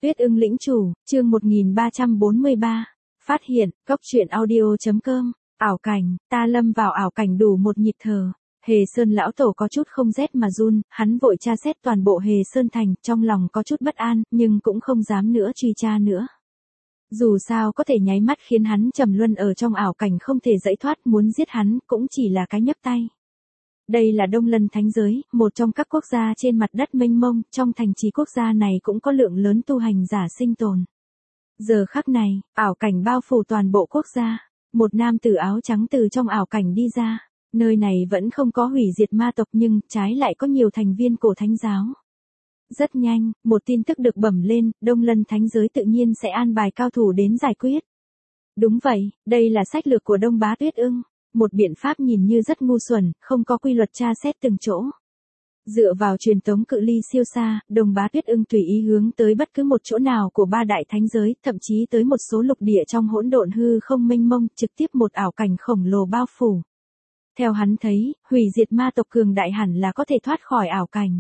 Tuyết ưng lĩnh chủ, chương 1343. Phát hiện, góc truyện audio.com. Ảo cảnh, ta lâm vào ảo cảnh đủ một nhịp thở. Hề Sơn lão tổ có chút không rét mà run, hắn vội tra xét toàn bộ Hề Sơn thành, trong lòng có chút bất an, nhưng cũng không dám nữa truy tra nữa. Dù sao có thể nháy mắt khiến hắn trầm luân ở trong ảo cảnh không thể dãy thoát, muốn giết hắn cũng chỉ là cái nhấc tay. Đây là Đông Lân Thánh Giới, một trong các quốc gia trên mặt đất mênh mông, trong thành trì quốc gia này cũng có lượng lớn tu hành giả sinh tồn. Giờ khắc này, ảo cảnh bao phủ toàn bộ quốc gia, một nam tử áo trắng từ trong ảo cảnh đi ra, nơi này vẫn không có hủy diệt ma tộc nhưng trái lại có nhiều thành viên cổ thánh giáo. Rất nhanh, một tin tức được bẩm lên, Đông Lân Thánh Giới tự nhiên sẽ an bài cao thủ đến giải quyết. Đúng vậy, đây là sách lược của Đông Bá Tuyết Ưng. Một biện pháp nhìn như rất ngu xuẩn, không có quy luật tra xét từng chỗ. Dựa vào truyền tống cự ly siêu xa, Đông Bá Tuyết Ưng tùy ý hướng tới bất cứ một chỗ nào của ba đại thánh giới, thậm chí tới một số lục địa trong hỗn độn hư không mênh mông, trực tiếp một ảo cảnh khổng lồ bao phủ. Theo hắn thấy, hủy diệt ma tộc cường đại hẳn là có thể thoát khỏi ảo cảnh.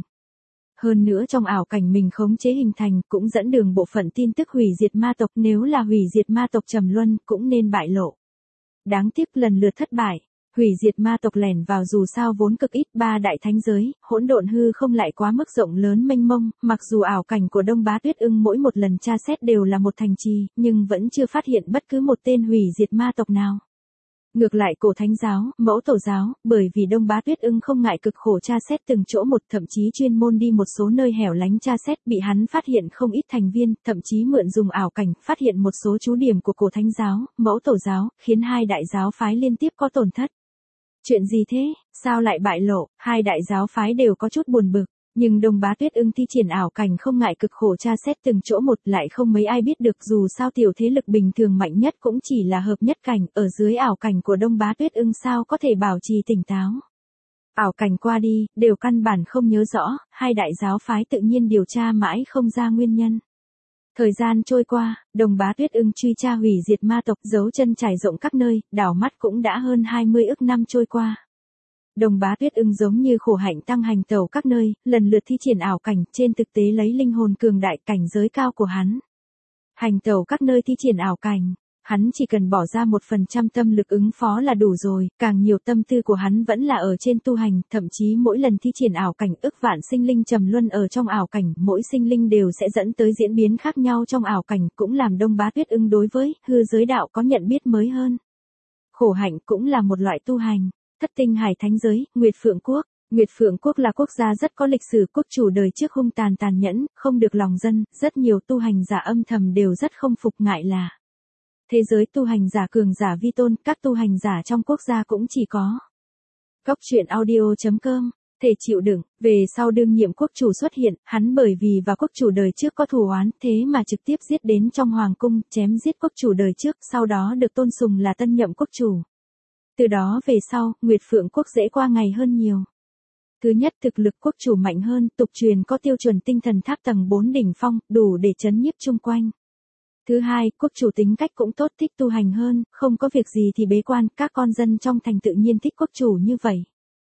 Hơn nữa trong ảo cảnh mình khống chế hình thành cũng dẫn đường bộ phận tin tức hủy diệt ma tộc, nếu là hủy diệt ma tộc trầm luân cũng nên bại lộ. Đáng tiếc lần lượt thất bại, hủy diệt ma tộc lẻn vào dù sao vốn cực ít, ba đại thánh giới, hỗn độn hư không lại quá mức rộng lớn mênh mông, mặc dù ảo cảnh của Đông Bá Tuyết Ưng mỗi một lần tra xét đều là một thành trì, nhưng vẫn chưa phát hiện bất cứ một tên hủy diệt ma tộc nào. Ngược lại cổ thánh giáo, mẫu tổ giáo, bởi vì Đông Bá Tuyết Ưng không ngại cực khổ tra xét từng chỗ một, thậm chí chuyên môn đi một số nơi hẻo lánh tra xét, bị hắn phát hiện không ít thành viên, thậm chí mượn dùng ảo cảnh, phát hiện một số chú điểm của cổ thánh giáo, mẫu tổ giáo, khiến hai đại giáo phái liên tiếp có tổn thất. Chuyện gì thế, sao lại bại lộ, hai đại giáo phái đều có chút buồn bực. Nhưng Đông Bá Tuyết Ưng thi triển ảo cảnh không ngại cực khổ tra xét từng chỗ một, lại không mấy ai biết được, dù sao tiểu thế lực bình thường mạnh nhất cũng chỉ là hợp nhất cảnh, ở dưới ảo cảnh của Đông Bá Tuyết Ưng sao có thể bảo trì tỉnh táo. Ảo cảnh qua đi, đều căn bản không nhớ rõ, hai đại giáo phái tự nhiên điều tra mãi không ra nguyên nhân. Thời gian trôi qua, Đông Bá Tuyết Ưng truy tra hủy diệt ma tộc, dấu chân trải rộng các nơi, đảo mắt cũng đã hơn 20 ức năm trôi qua. Đông Bá Tuyết Ưng giống như khổ hạnh tăng hành tẩu các nơi, lần lượt thi triển ảo cảnh, trên thực tế lấy linh hồn cường đại cảnh giới cao của hắn. Hành tẩu các nơi thi triển ảo cảnh, hắn chỉ cần bỏ ra 1% tâm lực ứng phó là đủ rồi, càng nhiều tâm tư của hắn vẫn là ở trên tu hành, thậm chí mỗi lần thi triển ảo cảnh ức vạn sinh linh trầm luân ở trong ảo cảnh, mỗi sinh linh đều sẽ dẫn tới diễn biến khác nhau trong ảo cảnh, cũng làm Đông Bá Tuyết Ưng đối với hư giới đạo có nhận biết mới hơn. Khổ hạnh cũng là một loại tu hành. Thất tinh hải thánh giới, Nguyệt Phượng Quốc. Nguyệt Phượng Quốc là quốc gia rất có lịch sử, quốc chủ đời trước hung tàn tàn nhẫn, không được lòng dân, rất nhiều tu hành giả âm thầm đều rất không phục, ngại là thế giới tu hành giả cường giả vi tôn, các tu hành giả trong quốc gia cũng chỉ có. Góc truyện audio.com. Thể chịu đựng, về sau đương nhiệm quốc chủ xuất hiện, hắn bởi vì và quốc chủ đời trước có thù oán, thế mà trực tiếp giết đến trong hoàng cung, chém giết quốc chủ đời trước, sau đó được tôn sùng là tân nhậm quốc chủ. Từ đó về sau, Nguyệt Phượng Quốc dễ qua ngày hơn nhiều. Thứ nhất, thực lực quốc chủ mạnh hơn, tục truyền có tiêu chuẩn tinh thần tháp tầng 4 đỉnh phong, đủ để chấn nhiếp chung quanh. Thứ hai, quốc chủ tính cách cũng tốt, thích tu hành hơn, không có việc gì thì bế quan, các con dân trong thành tự nhiên thích quốc chủ như vậy.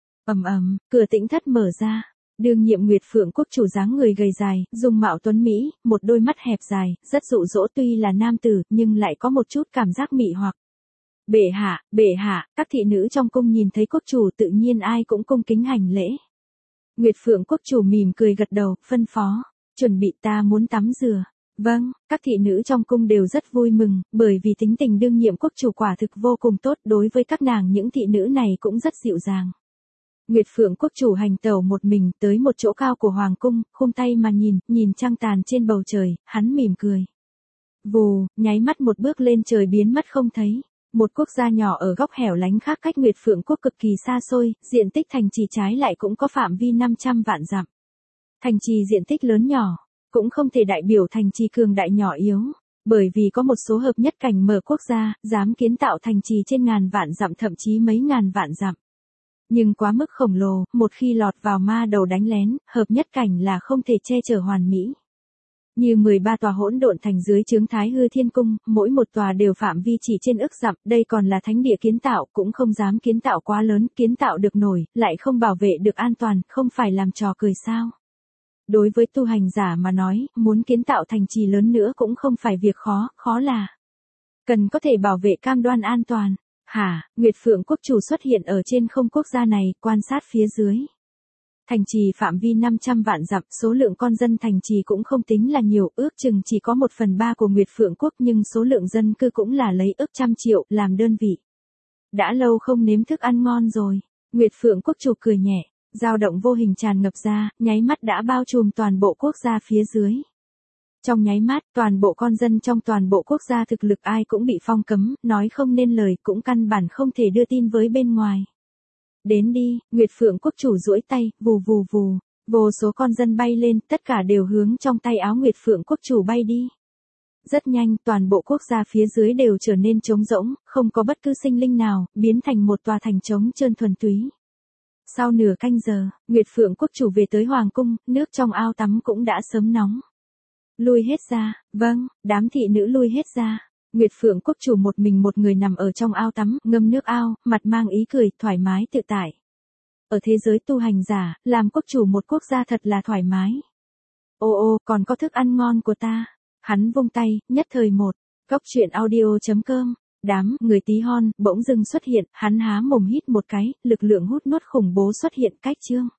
Cửa tĩnh thất mở ra. Đương nhiệm Nguyệt Phượng Quốc chủ dáng người gầy dài, dung mạo tuấn mỹ, một đôi mắt hẹp dài, rất dụ dỗ, tuy là nam tử, nhưng lại có một chút cảm giác mị hoặc. Bệ hạ, các thị nữ trong cung nhìn thấy quốc chủ tự nhiên ai cũng cung kính hành lễ. Nguyệt Phượng Quốc chủ mỉm cười gật đầu, phân phó, chuẩn bị, ta muốn tắm rửa. Vâng, các thị nữ trong cung đều rất vui mừng, bởi vì tính tình đương nhiệm quốc chủ quả thực vô cùng tốt, đối với các nàng những thị nữ này cũng rất dịu dàng. Nguyệt Phượng Quốc chủ hành tẩu một mình tới một chỗ cao của hoàng cung, khum tay mà nhìn trăng tàn trên bầu trời, hắn mỉm cười. Vù, nháy mắt một bước lên trời biến mất không thấy. Một quốc gia nhỏ ở góc hẻo lánh khác cách Nguyệt Phượng Quốc cực kỳ xa xôi, diện tích thành trì trái lại cũng có phạm vi 500 vạn dặm. Thành trì diện tích lớn nhỏ, cũng không thể đại biểu thành trì cường đại nhỏ yếu, bởi vì có một số hợp nhất cảnh mở quốc gia, dám kiến tạo thành trì trên ngàn vạn dặm, thậm chí mấy ngàn vạn dặm. Nhưng quá mức khổng lồ, một khi lọt vào ma đầu đánh lén, hợp nhất cảnh là không thể che chở hoàn mỹ. Như 13 tòa hỗn độn thành dưới trướng Thái Hư Thiên Cung, mỗi một tòa đều phạm vi chỉ trên ức dặm, đây còn là thánh địa kiến tạo, cũng không dám kiến tạo quá lớn, kiến tạo được nổi, lại không bảo vệ được an toàn, không phải làm trò cười sao. Đối với tu hành giả mà nói, muốn kiến tạo thành trì lớn nữa cũng không phải việc khó, khó là cần có thể bảo vệ cam đoan an toàn. Hả, Nguyệt Phượng Quốc chủ xuất hiện ở trên không quốc gia này, quan sát phía dưới. Thành trì phạm vi 500 vạn dặm, số lượng con dân thành trì cũng không tính là nhiều, ước chừng chỉ có 1/3 của Nguyệt Phượng Quốc nhưng số lượng dân cư cũng là lấy ước trăm triệu làm đơn vị. Đã lâu không nếm thức ăn ngon rồi. Nguyệt Phượng Quốc chủ cười nhẹ, dao động vô hình tràn ngập ra, nháy mắt đã bao trùm toàn bộ quốc gia phía dưới. Trong nháy mắt, toàn bộ con dân trong toàn bộ quốc gia thực lực ai cũng bị phong cấm, nói không nên lời, cũng căn bản không thể đưa tin với bên ngoài. Đến đi, Nguyệt Phượng Quốc chủ duỗi tay, vù vù vù, vô số con dân bay lên, tất cả đều hướng trong tay áo Nguyệt Phượng Quốc chủ bay đi. Rất nhanh, toàn bộ quốc gia phía dưới đều trở nên trống rỗng, không có bất cứ sinh linh nào, biến thành một tòa thành trống trơn thuần túy. Sau nửa canh giờ, Nguyệt Phượng Quốc chủ về tới Hoàng cung, nước trong ao tắm cũng đã sớm nóng. Lui hết ra, vâng, đám thị nữ lui hết ra. Nguyệt Phượng Quốc chủ một mình một người nằm ở trong ao tắm, ngâm nước ao, mặt mang ý cười, thoải mái tự tại. Ở thế giới tu hành giả, làm quốc chủ một quốc gia thật là thoải mái. Ô, còn có thức ăn ngon của ta. Hắn vung tay, nhất thời một. Góc truyện audio.com. Đám người tí hon bỗng dưng xuất hiện, hắn há mồm hít một cái, lực lượng hút nuốt khủng bố xuất hiện cách chương.